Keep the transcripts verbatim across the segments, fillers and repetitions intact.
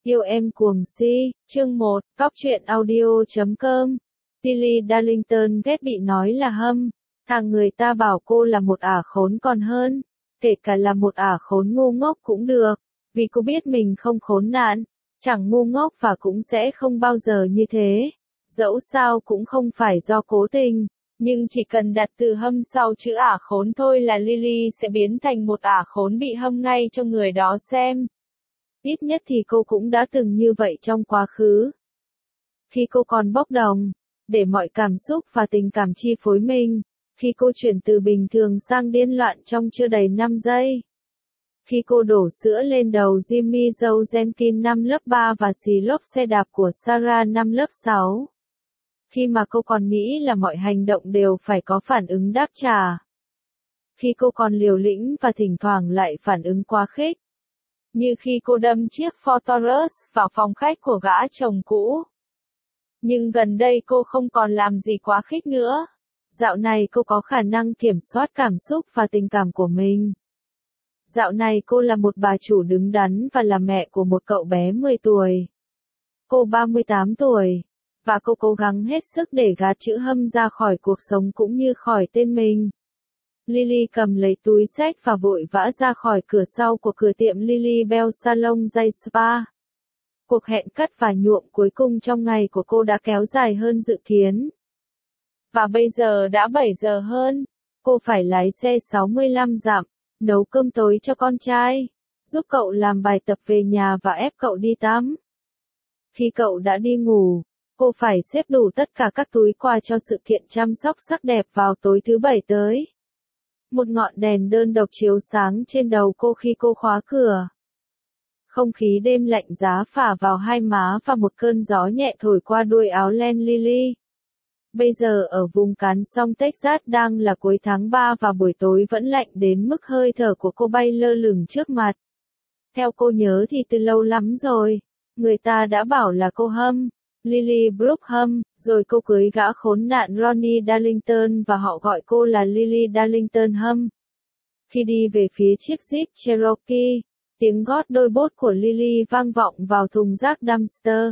Yêu em cuồng si, chương một, cóc truyện audio chấm com. Tilly Darlington ghét bị nói là hâm, thằng người ta bảo cô là một ả khốn còn hơn, kể cả là một ả khốn ngu ngốc cũng được, vì cô biết mình không khốn nạn, chẳng ngu ngốc và cũng sẽ không bao giờ như thế. Dẫu sao cũng không phải do cố tình, nhưng chỉ cần đặt từ hâm sau chữ ả khốn thôi là Lily sẽ biến thành một ả khốn bị hâm ngay cho người đó xem. Ít nhất thì cô cũng đã từng như vậy trong quá khứ. Khi cô còn bốc đồng, để mọi cảm xúc và tình cảm chi phối mình, khi cô chuyển từ bình thường sang điên loạn trong chưa đầy năm giây. Khi cô đổ sữa lên đầu Jimmy Joe Jenkins năm lớp ba và xì lốp xe đạp của Sarah năm lớp sáu. Khi mà cô còn nghĩ là mọi hành động đều phải có phản ứng đáp trả. Khi cô còn liều lĩnh và thỉnh thoảng lại phản ứng quá khích. Như khi cô đâm chiếc Ford Taurus vào phòng khách của gã chồng cũ. Nhưng gần đây cô không còn làm gì quá khích nữa. Dạo này cô có khả năng kiểm soát cảm xúc và tình cảm của mình. Dạo này cô là một bà chủ đứng đắn và là mẹ của một cậu bé mười tuổi. Cô ba mươi tám tuổi. Và cô cố gắng hết sức để gạt chữ hâm ra khỏi cuộc sống cũng như khỏi tên mình. Lily cầm lấy túi xách và vội vã ra khỏi cửa sau của cửa tiệm Lily Bell Salon Day Spa. Cuộc hẹn cắt và nhuộm cuối cùng trong ngày của cô đã kéo dài hơn dự kiến. Và bây giờ đã bảy giờ hơn, cô phải lái xe sáu mươi lăm dặm, nấu cơm tối cho con trai, giúp cậu làm bài tập về nhà và ép cậu đi tắm. Khi cậu đã đi ngủ, cô phải xếp đủ tất cả các túi quà cho sự kiện chăm sóc sắc đẹp vào tối thứ bảy tới. Một ngọn đèn đơn độc chiếu sáng trên đầu cô khi cô khóa cửa. Không khí đêm lạnh giá phả vào hai má và một cơn gió nhẹ thổi qua đuôi áo len Lily. Bây giờ ở vùng cán sông Texas đang là cuối tháng ba và buổi tối vẫn lạnh đến mức hơi thở của cô bay lơ lửng trước mặt. Theo cô nhớ thì từ lâu lắm rồi, người ta đã bảo là cô hâm. Lily Brooke Hâm, rồi cô cưới gã khốn nạn Ronnie Darlington và họ gọi cô là Lily Darlington Hâm. Khi đi về phía chiếc Jeep Cherokee, tiếng gót đôi bốt của Lily vang vọng vào thùng rác dumpster.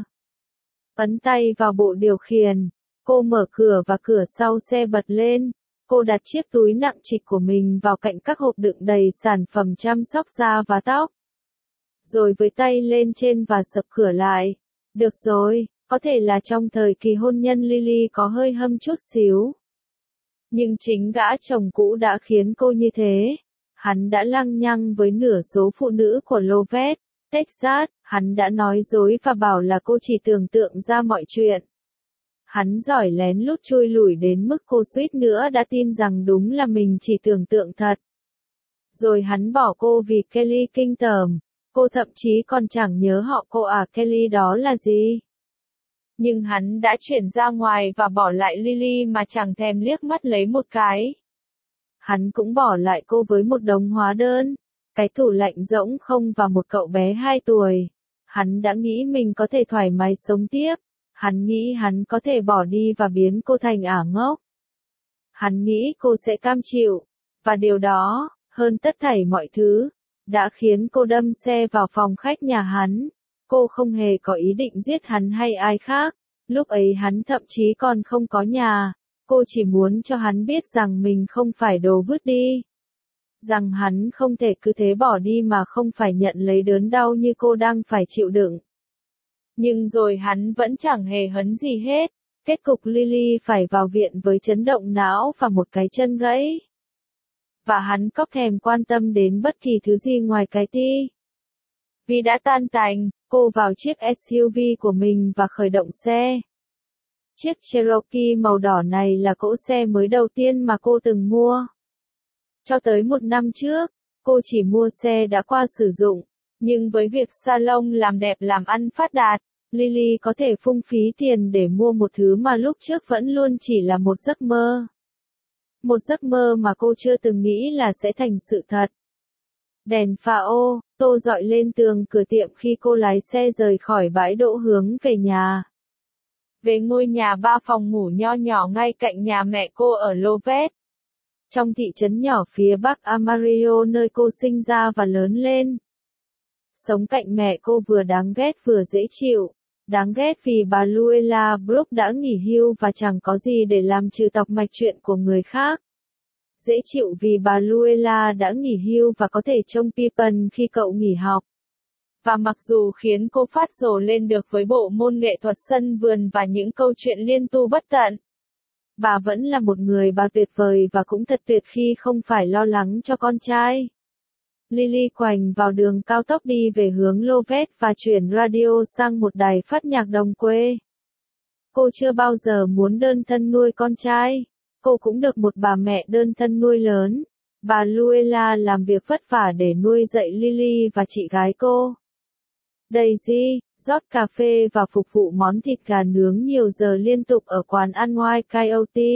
Ấn tay vào bộ điều khiển, cô mở cửa và cửa sau xe bật lên. Cô đặt chiếc túi nặng trịch của mình vào cạnh các hộp đựng đầy sản phẩm chăm sóc da và tóc. Rồi với tay lên trên và sập cửa lại. Được rồi. Có thể là trong thời kỳ hôn nhân Lily có hơi hâm chút xíu. Nhưng chính gã chồng cũ đã khiến cô như thế. Hắn đã lăng nhăng với nửa số phụ nữ của Lovett, Texas, hắn đã nói dối và bảo là cô chỉ tưởng tượng ra mọi chuyện. Hắn giỏi lén lút chui lủi đến mức cô suýt nữa đã tin rằng đúng là mình chỉ tưởng tượng thật. Rồi hắn bỏ cô vì Kelly kinh tởm, cô thậm chí còn chẳng nhớ họ cô à Kelly đó là gì. Nhưng hắn đã chuyển ra ngoài và bỏ lại Lily mà chẳng thèm liếc mắt lấy một cái. Hắn cũng bỏ lại cô với một đống hóa đơn, cái tủ lạnh rỗng không và một cậu bé hai tuổi. Hắn đã nghĩ mình có thể thoải mái sống tiếp. Hắn nghĩ hắn có thể bỏ đi và biến cô thành ả ngốc. Hắn nghĩ cô sẽ cam chịu. Và điều đó, hơn tất thảy mọi thứ, đã khiến cô đâm xe vào phòng khách nhà hắn. Cô không hề có ý định giết hắn hay ai khác, lúc ấy hắn thậm chí còn không có nhà, cô chỉ muốn cho hắn biết rằng mình không phải đồ vứt đi. Rằng hắn không thể cứ thế bỏ đi mà không phải nhận lấy đớn đau như cô đang phải chịu đựng. Nhưng rồi hắn vẫn chẳng hề hấn gì hết, kết cục Lily phải vào viện với chấn động não và một cái chân gãy. Và hắn cóc thèm quan tâm đến bất kỳ thứ gì ngoài cái ti. Vì đã tan tành, cô vào chiếc ét u vê của mình và khởi động xe. Chiếc Cherokee màu đỏ này là cỗ xe mới đầu tiên mà cô từng mua. Cho tới một năm trước, cô chỉ mua xe đã qua sử dụng, nhưng với việc salon làm đẹp làm ăn phát đạt, Lily có thể phung phí tiền để mua một thứ mà lúc trước vẫn luôn chỉ là một giấc mơ. Một giấc mơ mà cô chưa từng nghĩ là sẽ thành sự thật. Đèn pha ô, tô dọi lên tường cửa tiệm khi cô lái xe rời khỏi bãi đỗ hướng về nhà. Về ngôi nhà ba phòng ngủ nho nhỏ ngay cạnh nhà mẹ cô ở Lovett. Trong thị trấn nhỏ phía bắc Amarillo nơi cô sinh ra và lớn lên. Sống cạnh mẹ cô vừa đáng ghét vừa dễ chịu. Đáng ghét vì bà Luella Brooke đã nghỉ hưu và chẳng có gì để làm trừ tọc mạch chuyện của người khác. Dễ chịu vì bà Luella đã nghỉ hưu và có thể trông Pippen khi cậu nghỉ học. Và mặc dù khiến cô phát rồ lên được với bộ môn nghệ thuật sân vườn và những câu chuyện liên tu bất tận, bà vẫn là một người bà tuyệt vời và cũng thật tuyệt khi không phải lo lắng cho con trai. Lily quành vào đường cao tốc đi về hướng Lovett và chuyển radio sang một đài phát nhạc đồng quê. Cô chưa bao giờ muốn đơn thân nuôi con trai. Cô cũng được một bà mẹ đơn thân nuôi lớn. Bà Luella làm việc vất vả để nuôi dạy Lily và chị gái cô. Daisy, rót cà phê và phục vụ món thịt gà nướng nhiều giờ liên tục ở quán ăn ngoài Coyote.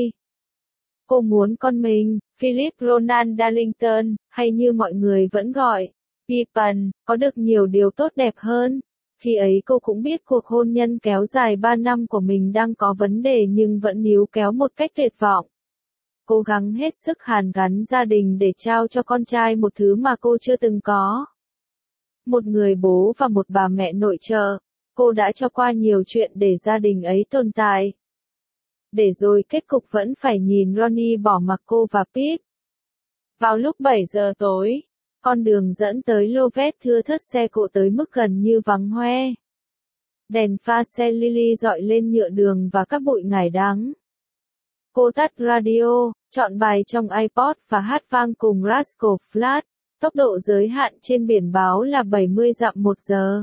Cô muốn con mình, Philip Ronald Darlington, hay như mọi người vẫn gọi, Pippen, có được nhiều điều tốt đẹp hơn. Khi ấy cô cũng biết cuộc hôn nhân kéo dài ba năm của mình đang có vấn đề nhưng vẫn níu kéo một cách tuyệt vọng. Cố gắng hết sức hàn gắn gia đình để trao cho con trai một thứ mà cô chưa từng có. Một người bố và một bà mẹ nội trợ, cô đã cho qua nhiều chuyện để gia đình ấy tồn tại. Để rồi kết cục vẫn phải nhìn Ronnie bỏ mặc cô và Pip. Vào lúc bảy giờ tối, con đường dẫn tới Lovett thưa thớt xe cộ tới mức gần như vắng hoe. Đèn pha xe Lily dọi lên nhựa đường và các bụi ngải đắng. Cô tắt radio, chọn bài trong iPod và hát vang cùng Rascal Flatts. Tốc độ giới hạn trên biển báo là bảy mươi dặm một giờ.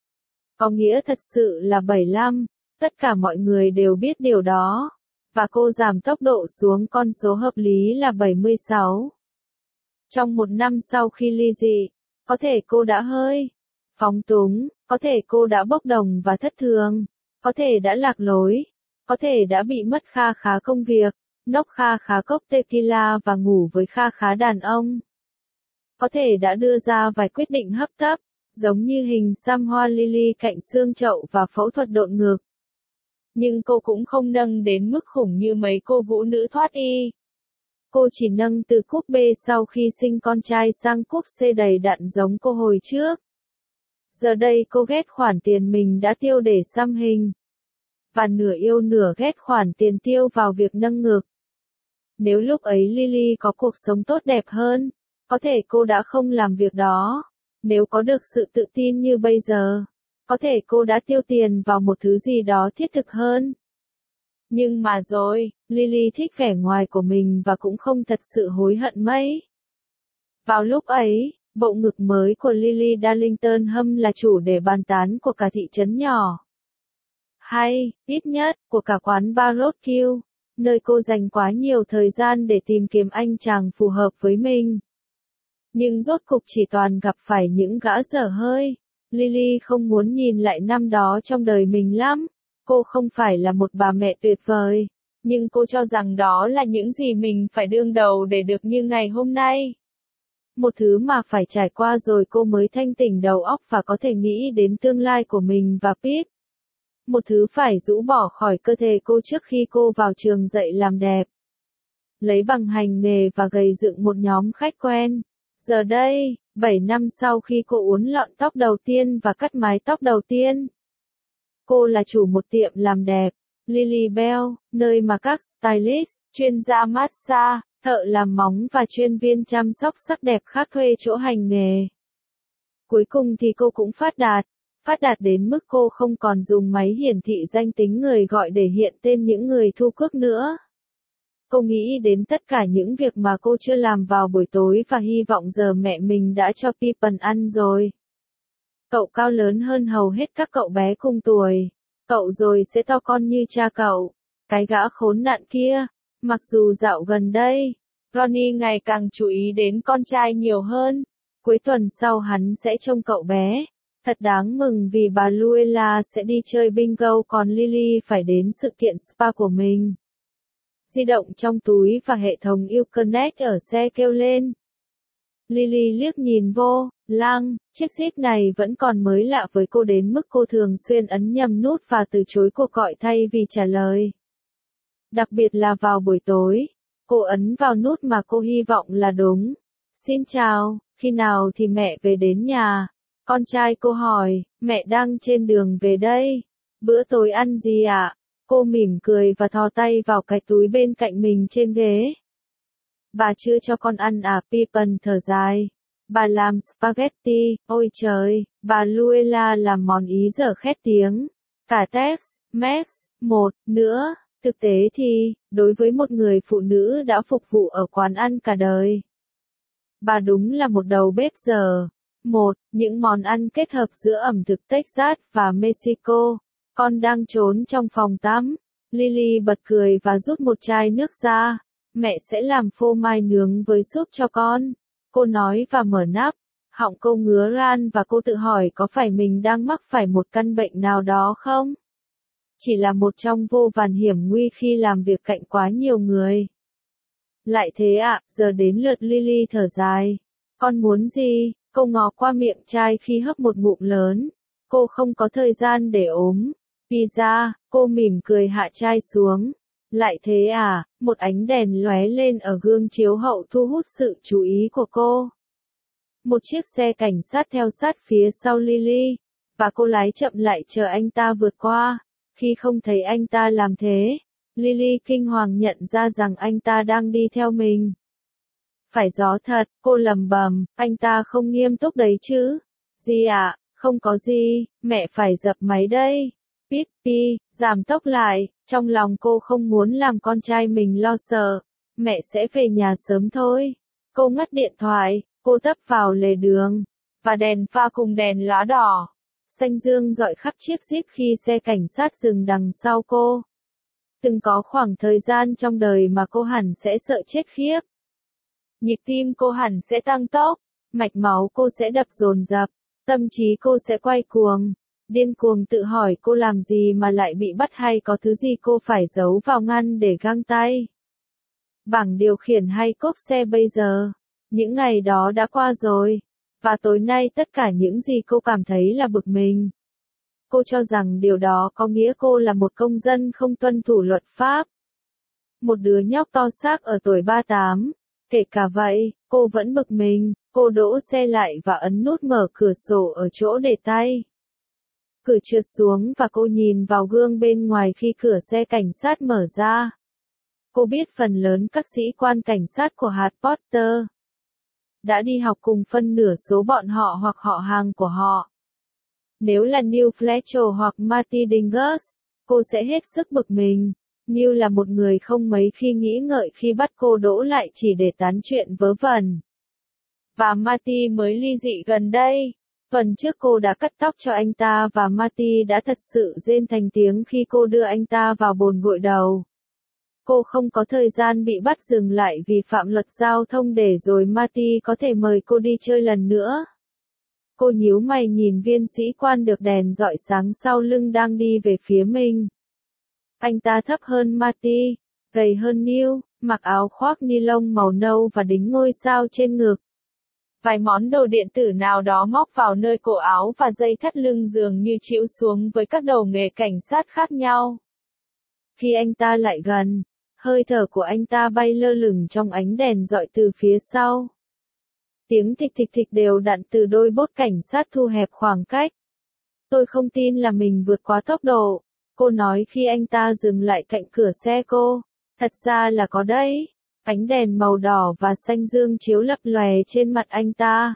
Có nghĩa thật sự là bảy mươi lăm, tất cả mọi người đều biết điều đó. Và cô giảm tốc độ xuống con số hợp lý là bảy mươi sáu. Trong một năm sau khi ly dị, có thể cô đã hơi phóng túng, có thể cô đã bốc đồng và thất thường, có thể đã lạc lối, có thể đã bị mất kha khá công việc, nốc kha khá cốc tequila và ngủ với kha khá đàn ông. Có thể đã đưa ra vài quyết định hấp tấp, giống như hình xăm hoa lily cạnh xương chậu và phẫu thuật độn ngực. Nhưng cô cũng không nâng đến mức khủng như mấy cô vũ nữ thoát y. Cô chỉ nâng từ cúp B sau khi sinh con trai sang cúp C đầy đặn giống cô hồi trước. Giờ đây cô ghét khoản tiền mình đã tiêu để xăm hình. Và nửa yêu nửa ghét khoản tiền tiêu vào việc nâng ngực. Nếu lúc ấy Lily có cuộc sống tốt đẹp hơn, có thể cô đã không làm việc đó. Nếu có được sự tự tin như bây giờ, có thể cô đã tiêu tiền vào một thứ gì đó thiết thực hơn. Nhưng mà rồi, Lily thích vẻ ngoài của mình và cũng không thật sự hối hận mấy. Vào lúc ấy, bộ ngực mới của Lily Darlington hâm là chủ đề bàn tán của cả thị trấn nhỏ. Hay, ít nhất, của cả quán bar Roadkill, nơi cô dành quá nhiều thời gian để tìm kiếm anh chàng phù hợp với mình. Nhưng rốt cục chỉ toàn gặp phải những gã dở hơi. Lily không muốn nhìn lại năm đó trong đời mình lắm. Cô không phải là một bà mẹ tuyệt vời, nhưng cô cho rằng đó là những gì mình phải đương đầu để được như ngày hôm nay. Một thứ mà phải trải qua rồi cô mới thanh tỉnh đầu óc và có thể nghĩ đến tương lai của mình và Pip. Một thứ phải rũ bỏ khỏi cơ thể cô trước khi cô vào trường dạy làm đẹp. Lấy bằng hành nghề và gầy dựng một nhóm khách quen. Giờ đây, bảy năm sau khi cô uốn lọn tóc đầu tiên và cắt mái tóc đầu tiên. Cô là chủ một tiệm làm đẹp, Lily Bell, nơi mà các stylist, chuyên gia massage, thợ làm móng và chuyên viên chăm sóc sắc đẹp khác thuê chỗ hành nghề. Cuối cùng thì cô cũng phát đạt, phát đạt đến mức cô không còn dùng máy hiển thị danh tính người gọi để hiện tên những người thu cước nữa. Cô nghĩ đến tất cả những việc mà cô chưa làm vào buổi tối và hy vọng giờ mẹ mình đã cho Pippen ăn rồi. Cậu cao lớn hơn hầu hết các cậu bé cùng tuổi. Cậu rồi sẽ to con như cha cậu. Cái gã khốn nạn kia. Mặc dù dạo gần đây, Ronnie ngày càng chú ý đến con trai nhiều hơn. Cuối tuần sau hắn sẽ trông cậu bé. Thật đáng mừng vì bà Luella sẽ đi chơi bingo còn Lily phải đến sự kiện spa của mình. Di động trong túi và hệ thống Uconnect ở xe kêu lên. Lily liếc nhìn vô, lăng, chiếc zip này vẫn còn mới lạ với cô đến mức cô thường xuyên ấn nhầm nút và từ chối cuộc gọi thay vì trả lời. Đặc biệt là vào buổi tối, cô ấn vào nút mà cô hy vọng là đúng. Xin chào, khi nào thì mẹ về đến nhà? Con trai cô hỏi, mẹ đang trên đường về đây. Bữa tối ăn gì ạ? Cô mỉm cười và thò tay vào cái túi bên cạnh mình trên ghế. Bà chưa cho con ăn à? Pippen thở dài. Bà làm spaghetti, ôi trời, bà Luella làm món Ý dở khét tiếng. Cả Tex, Mex, một, nữa. Thực tế thì, đối với một người phụ nữ đã phục vụ ở quán ăn cả đời, bà đúng là một đầu bếp dở. Một, những món ăn kết hợp giữa ẩm thực Texas và Mexico. Con đang trốn trong phòng tắm. Lily bật cười và rút một chai nước ra. Mẹ sẽ làm phô mai nướng với súp cho con. Cô nói và mở nắp. Họng cô ngứa ran và cô tự hỏi có phải mình đang mắc phải một căn bệnh nào đó không? Chỉ là một trong vô vàn hiểm nguy khi làm việc cạnh quá nhiều người. Lại thế ạ, à, giờ đến lượt Lily thở dài. Con muốn gì? Cô ngó qua miệng chai khi hấp một ngụm lớn. Cô không có thời gian để ốm. Pizza, cô mỉm cười hạ chai xuống. Lại thế à, một ánh đèn lóe lên ở gương chiếu hậu thu hút sự chú ý của cô. Một chiếc xe cảnh sát theo sát phía sau Lily, và cô lái chậm lại chờ anh ta vượt qua. Khi không thấy anh ta làm thế, Lily kinh hoàng nhận ra rằng anh ta đang đi theo mình. Phải gió thật, cô lầm bầm, anh ta không nghiêm túc đấy chứ. Gì ạ, à? Không có gì, mẹ phải dập máy đây. Pippi, giảm tốc lại, trong lòng cô không muốn làm con trai mình lo sợ. Mẹ sẽ về nhà sớm thôi. Cô ngắt điện thoại, cô tấp vào lề đường, và đèn pha cùng đèn lá đỏ xanh dương rọi khắp chiếc Jeep khi xe cảnh sát dừng đằng sau cô. Từng có khoảng thời gian trong đời mà cô hẳn sẽ sợ chết khiếp. Nhịp tim cô hẳn sẽ tăng tốc, mạch máu cô sẽ đập dồn dập, tâm trí cô sẽ quay cuồng, điên cuồng tự hỏi cô làm gì mà lại bị bắt hay có thứ gì cô phải giấu vào ngăn để găng tay. Bảng điều khiển hay cốp xe bây giờ, những ngày đó đã qua rồi. Và tối nay tất cả những gì cô cảm thấy là bực mình. Cô cho rằng điều đó có nghĩa cô là một công dân không tuân thủ luật pháp. Một đứa nhóc to xác ở tuổi ba mươi tám. Kể cả vậy, cô vẫn bực mình. Cô đỗ xe lại và ấn nút mở cửa sổ ở chỗ để tay. Cửa trượt xuống và cô nhìn vào gương bên ngoài khi cửa xe cảnh sát mở ra. Cô biết phần lớn các sĩ quan cảnh sát của hạt Potter đã đi học cùng phân nửa số bọn họ hoặc họ hàng của họ. Nếu là Neil Fletcher hoặc Marty Dingus, cô sẽ hết sức bực mình. Neil là một người không mấy khi nghĩ ngợi khi bắt cô đỗ lại chỉ để tán chuyện vớ vẩn. Và Marty mới ly dị gần đây. Tuần trước cô đã cắt tóc cho anh ta và Marty đã thật sự rên thành tiếng khi cô đưa anh ta vào bồn gội đầu. Cô không có thời gian bị bắt dừng lại vì phạm luật giao thông để rồi Marty có thể mời cô đi chơi lần nữa. Cô nhíu mày nhìn viên sĩ quan được đèn rọi sáng sau lưng đang đi về phía mình. Anh ta thấp hơn Marty, gầy hơn Neil, mặc áo khoác ni lông màu nâu và đính ngôi sao trên ngực. Vài món đồ điện tử nào đó móc vào nơi cổ áo và dây thắt lưng dường như chĩu xuống với các đầu nghề cảnh sát khác nhau. Khi anh ta lại gần, hơi thở của anh ta bay lơ lửng trong ánh đèn rọi từ phía sau. Tiếng thịch thịch thịch đều đặn từ đôi bốt cảnh sát thu hẹp khoảng cách. Tôi không tin là mình vượt quá tốc độ, cô nói khi anh ta dừng lại cạnh cửa xe cô. Thật ra là có đấy. Ánh đèn màu đỏ và xanh dương chiếu lập lòe trên mặt anh ta.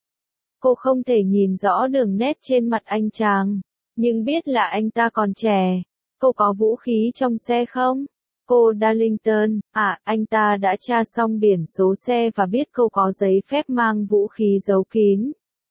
Cô không thể nhìn rõ đường nét trên mặt anh chàng, nhưng biết là anh ta còn trẻ. Cô có vũ khí trong xe không? Cô Darlington, à, anh ta đã tra xong biển số xe và biết cô có giấy phép mang vũ khí giấu kín.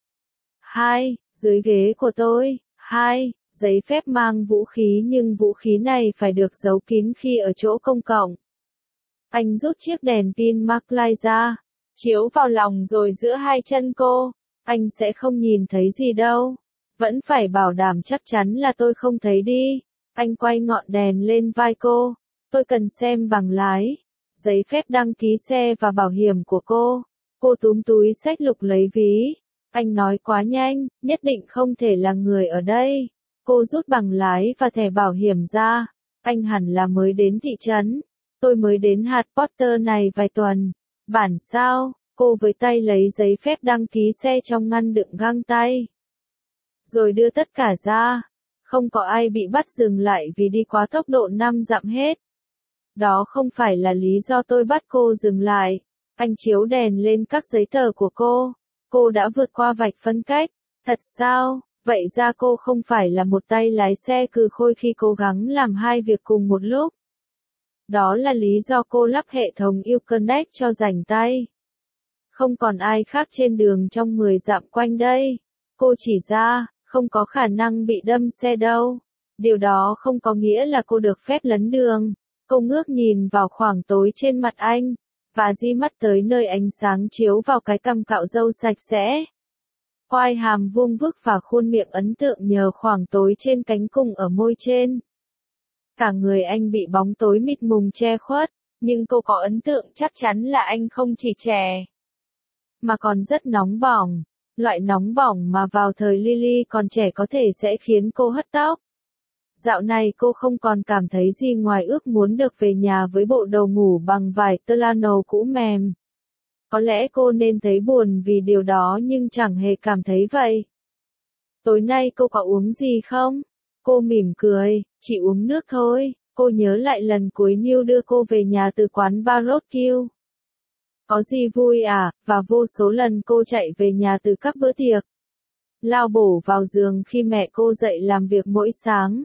Hai, dưới ghế của tôi. Hai, giấy phép mang vũ khí nhưng vũ khí này phải được giấu kín khi ở chỗ công cộng. Anh rút chiếc đèn pin MacLight ra, chiếu vào lòng rồi giữa hai chân cô. Anh sẽ không nhìn thấy gì đâu. Vẫn phải bảo đảm chắc chắn là tôi không thấy đi. Anh quay ngọn đèn lên vai cô. Tôi cần xem bằng lái, giấy phép đăng ký xe và bảo hiểm của cô. Cô túm túi xách lục lấy ví. Anh nói quá nhanh, nhất định không thể là người ở đây. Cô rút bằng lái và thẻ bảo hiểm ra. Anh hẳn là mới đến thị trấn. Tôi mới đến hạt Potter này vài tuần. Bản sao? Cô với tay lấy giấy phép đăng ký xe trong ngăn đựng găng tay. rồi đưa tất cả ra. Không có ai bị bắt dừng lại vì đi quá tốc độ năm dặm hết. Đó không phải là lý do tôi bắt cô dừng lại. Anh chiếu đèn lên các giấy tờ của cô. Cô đã vượt qua vạch phân cách. Thật sao? Vậy ra cô không phải là một tay lái xe cừ khôi khi cố gắng làm hai việc cùng một lúc. Đó là lý do cô lắp hệ thống Uconnect cho rảnh tay. Không còn ai khác trên đường trong mười dặm quanh đây. Cô chỉ ra, không có khả năng bị đâm xe đâu. Điều đó không có nghĩa là cô được phép lấn đường. Cô ngước nhìn vào khoảng tối trên mặt anh, và di mắt tới nơi ánh sáng chiếu vào cái cằm cạo râu sạch sẽ. Quai hàm vuông vức và khuôn miệng ấn tượng nhờ khoảng tối trên cánh cung ở môi trên. Cả người anh bị bóng tối mịt mùng che khuất, nhưng cô có ấn tượng chắc chắn là anh không chỉ trẻ, mà còn rất nóng bỏng. Loại nóng bỏng mà vào thời Lily còn trẻ có thể sẽ khiến cô hất tóc. Dạo này cô không còn cảm thấy gì ngoài ước muốn được về nhà với bộ đồ ngủ bằng vải Telano cũ mềm. Có lẽ cô nên thấy buồn vì điều đó nhưng chẳng hề cảm thấy vậy. Tối nay cô có uống gì không? Cô mỉm cười, chỉ uống nước thôi. Cô nhớ lại lần cuối Neil đưa cô về nhà từ quán bar Roadkill. Có gì vui à, và vô số lần cô chạy về nhà từ các bữa tiệc. Lao bổ vào giường khi mẹ cô dậy làm việc mỗi sáng.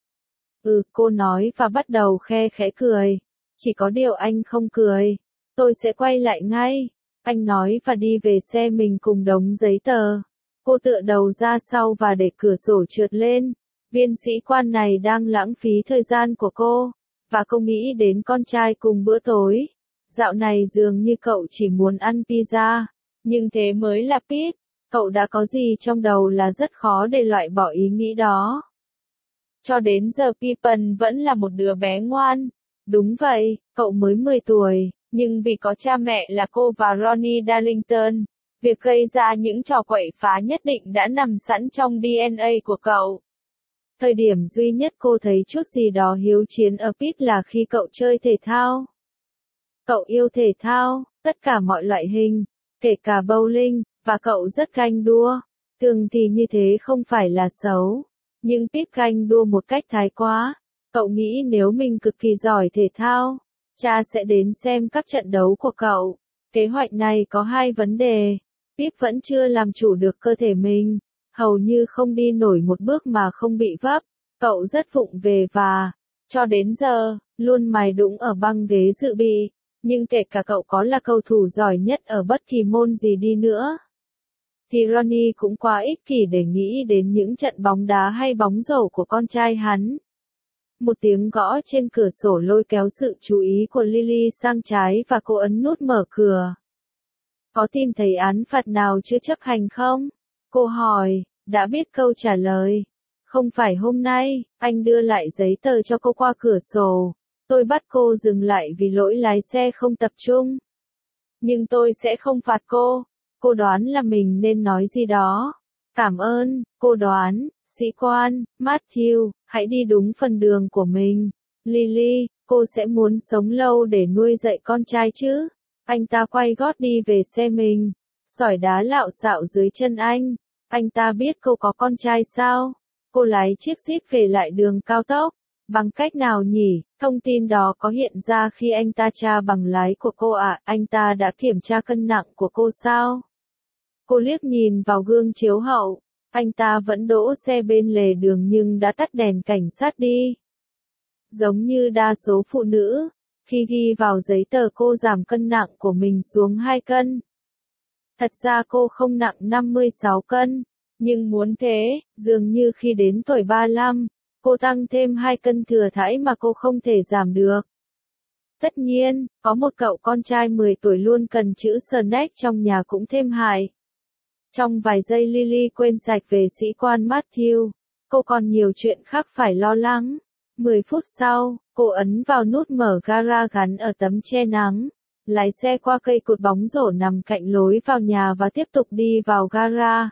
Ừ, cô nói và bắt đầu khe khẽ cười. Chỉ có điều anh không cười. Tôi sẽ quay lại ngay. Anh nói và đi về xe mình cùng đống giấy tờ. Cô tựa đầu ra sau và để cửa sổ trượt lên. Viên sĩ quan này đang lãng phí thời gian của cô. Và cô nghĩ đến con trai cùng bữa tối. Dạo này dường như cậu chỉ muốn ăn pizza. Nhưng thế mới là Pete. Cậu đã có gì trong đầu là rất khó để loại bỏ ý nghĩ đó. Cho đến giờ Pippen vẫn là một đứa bé ngoan. Đúng vậy, cậu mới mười tuổi, nhưng vì có cha mẹ là cô và Ronnie Darlington, việc gây ra những trò quậy phá nhất định đã nằm sẵn trong đê en a của cậu. Thời điểm duy nhất cô thấy chút gì đó hiếu chiến ở Pete là khi cậu chơi thể thao. Cậu yêu thể thao, tất cả mọi loại hình, kể cả bowling, và cậu rất ganh đua. Thường thì như thế không phải là xấu. Nhưng Pip ganh đua một cách thái quá. Cậu nghĩ nếu mình cực kỳ giỏi thể thao, cha sẽ đến xem các trận đấu của cậu. Kế hoạch này có hai vấn đề. Pip vẫn chưa làm chủ được cơ thể mình, hầu như không đi nổi một bước mà không bị vấp. Cậu rất vụng về và, cho đến giờ, luôn mài đũng ở băng ghế dự bị. Nhưng kể cả cậu có là cầu thủ giỏi nhất ở bất kỳ môn gì đi nữa, thì Ronnie cũng quá ích kỷ để nghĩ đến những trận bóng đá hay bóng rổ của con trai hắn. Một tiếng gõ trên cửa sổ lôi kéo sự chú ý của Lily sang trái và cô ấn nút mở cửa. Có tìm thấy án phạt nào chưa chấp hành không? Cô hỏi, đã biết câu trả lời. Không phải hôm nay, anh đưa lại giấy tờ cho cô qua cửa sổ. Tôi bắt cô dừng lại vì lỗi lái xe không tập trung. Nhưng tôi sẽ không phạt cô. Cô đoán là mình nên nói gì đó. Cảm ơn, cô đoán, sĩ quan, Matthew, hãy đi đúng phần đường của mình. Lily, cô sẽ muốn sống lâu để nuôi dạy con trai chứ? Anh ta quay gót đi về xe mình. Sỏi đá lạo xạo dưới chân anh. Anh ta biết cô có con trai sao? Cô lái chiếc Jeep về lại đường cao tốc. Bằng cách nào nhỉ? Thông tin đó có hiện ra khi anh ta tra bằng lái của cô ạ. À? Anh ta đã kiểm tra cân nặng của cô sao? Cô liếc nhìn vào gương chiếu hậu. Anh ta vẫn đỗ xe bên lề đường nhưng đã tắt đèn cảnh sát đi. Giống như đa số phụ nữ, khi ghi vào giấy tờ cô giảm cân nặng của mình xuống hai cân. Thật ra cô không nặng năm mươi sáu cân, nhưng muốn thế, dường như khi đến tuổi ba mươi lăm, cô tăng thêm hai cân thừa thãi mà cô không thể giảm được. Tất nhiên, có một cậu con trai mười tuổi luôn cần chữ snack trong nhà cũng thêm hại. Trong vài giây Lily quên sạch về sĩ quan Matthew. Cô còn nhiều chuyện khác phải lo lắng. mười phút sau, cô ấn vào nút mở gara gắn ở tấm che nắng. Lái xe qua cây cột bóng rổ nằm cạnh lối vào nhà và tiếp tục đi vào gara.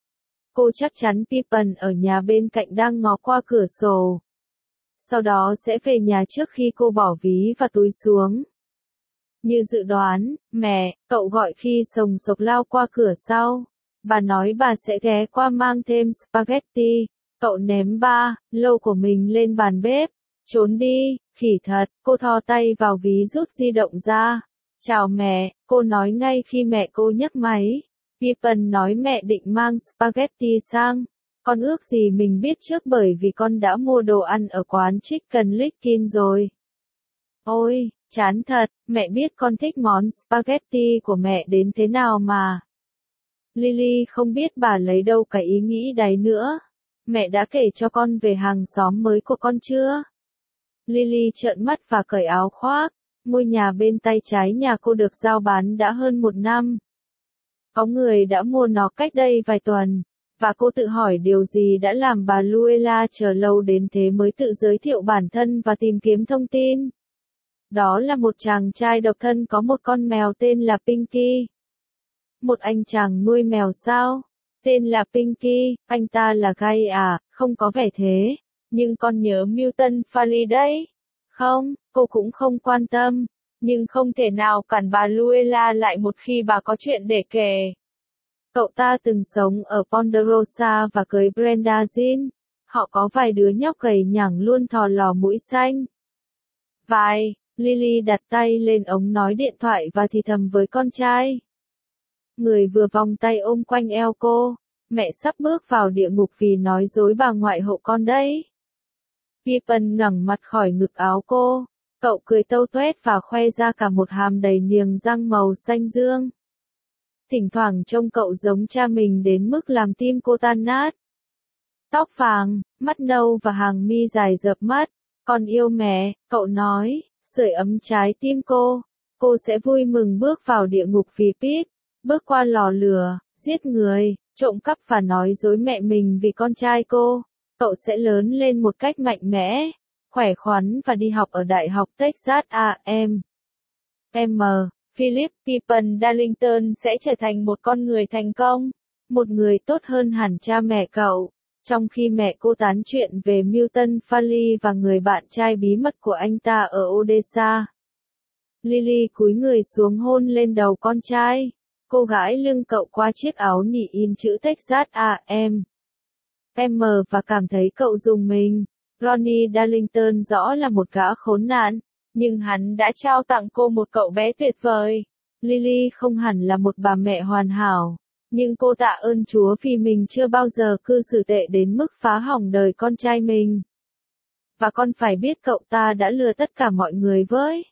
Cô chắc chắn Pippen ở nhà bên cạnh đang ngó qua cửa sổ. Sau đó sẽ về nhà trước khi cô bỏ ví và túi xuống. Như dự đoán, mẹ, cậu gọi khi sồng sộc lao qua cửa sau. Bà nói bà sẽ ghé qua mang thêm spaghetti. Cậu ném ba lô của mình lên bàn bếp. Trốn đi, khỉ thật, cô thò tay vào ví rút di động ra. Chào mẹ, cô nói ngay khi mẹ cô nhấc máy. Pippen nói mẹ định mang spaghetti sang. Con ước gì mình biết trước bởi vì con đã mua đồ ăn ở quán Chicken Licken rồi. Ôi, chán thật, mẹ biết con thích món spaghetti của mẹ đến thế nào mà. Lily không biết bà lấy đâu cái ý nghĩ đấy nữa. Mẹ đã kể cho con về hàng xóm mới của con chưa? Lily trợn mắt và cởi áo khoác. Ngôi nhà bên tay trái nhà cô được giao bán đã hơn một năm. Có người đã mua nó cách đây vài tuần. Và cô tự hỏi điều gì đã làm bà Luella chờ lâu đến thế mới tự giới thiệu bản thân và tìm kiếm thông tin. Đó là một chàng trai độc thân có một con mèo tên là Pinky. Một anh chàng nuôi mèo sao? Tên là Pinky, anh ta là gay à, không có vẻ thế. Nhưng con nhớ Milton Farley đấy. Không, cô cũng không quan tâm. Nhưng không thể nào cản bà Luella lại một khi bà có chuyện để kể. Cậu ta từng sống ở Ponderosa và cưới Brenda Jean. Họ có vài đứa nhóc gầy nhẳng luôn thò lò mũi xanh. Vài, Lily đặt tay lên ống nói điện thoại và thì thầm với con trai. Người vừa vòng tay ôm quanh eo cô. Mẹ sắp bước vào địa ngục vì nói dối bà ngoại hộ con đấy. Pippen ngẩng mặt khỏi ngực áo cô. Cậu cười tâu tuét và khoe ra cả một hàm đầy niềng răng màu xanh dương. Thỉnh thoảng trông cậu giống cha mình đến mức làm tim cô tan nát. Tóc vàng, mắt nâu và hàng mi dài rợp mắt. Con yêu mẹ, cậu nói, sưởi ấm trái tim cô. Cô sẽ vui mừng bước vào địa ngục vì Pete, bước qua lò lửa, giết người, trộm cắp và nói dối mẹ mình vì con trai cô. Cậu sẽ lớn lên một cách mạnh mẽ, khỏe khoắn và đi học ở Đại học Texas a em. M. Philip Pippen Darlington sẽ trở thành một con người thành công, một người tốt hơn hẳn cha mẹ cậu. Trong khi mẹ cô tán chuyện về Milton Farley và người bạn trai bí mật của anh ta ở Odessa, Lily cúi người xuống hôn lên đầu con trai. Cô gãi lưng cậu qua chiếc áo nỉ in chữ Texas a em. M và cảm thấy cậu rùng mình. Ronnie Darlington rõ là một gã khốn nạn, nhưng hắn đã trao tặng cô một cậu bé tuyệt vời. Lily không hẳn là một bà mẹ hoàn hảo, nhưng cô tạ ơn Chúa vì mình chưa bao giờ cư xử tệ đến mức phá hỏng đời con trai mình. Và con phải biết cậu ta đã lừa tất cả mọi người với.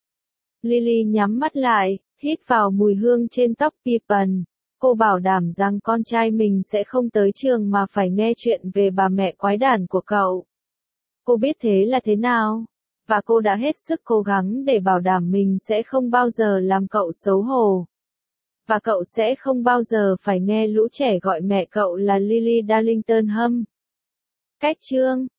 Lily nhắm mắt lại, hít vào mùi hương trên tóc Pippen. Cô bảo đảm rằng con trai mình sẽ không tới trường mà phải nghe chuyện về bà mẹ quái đản của cậu. Cô biết thế là thế nào, và cô đã hết sức cố gắng để bảo đảm mình sẽ không bao giờ làm cậu xấu hổ. Và cậu sẽ không bao giờ phải nghe lũ trẻ gọi mẹ cậu là Lily Darlington Hum. Cách chương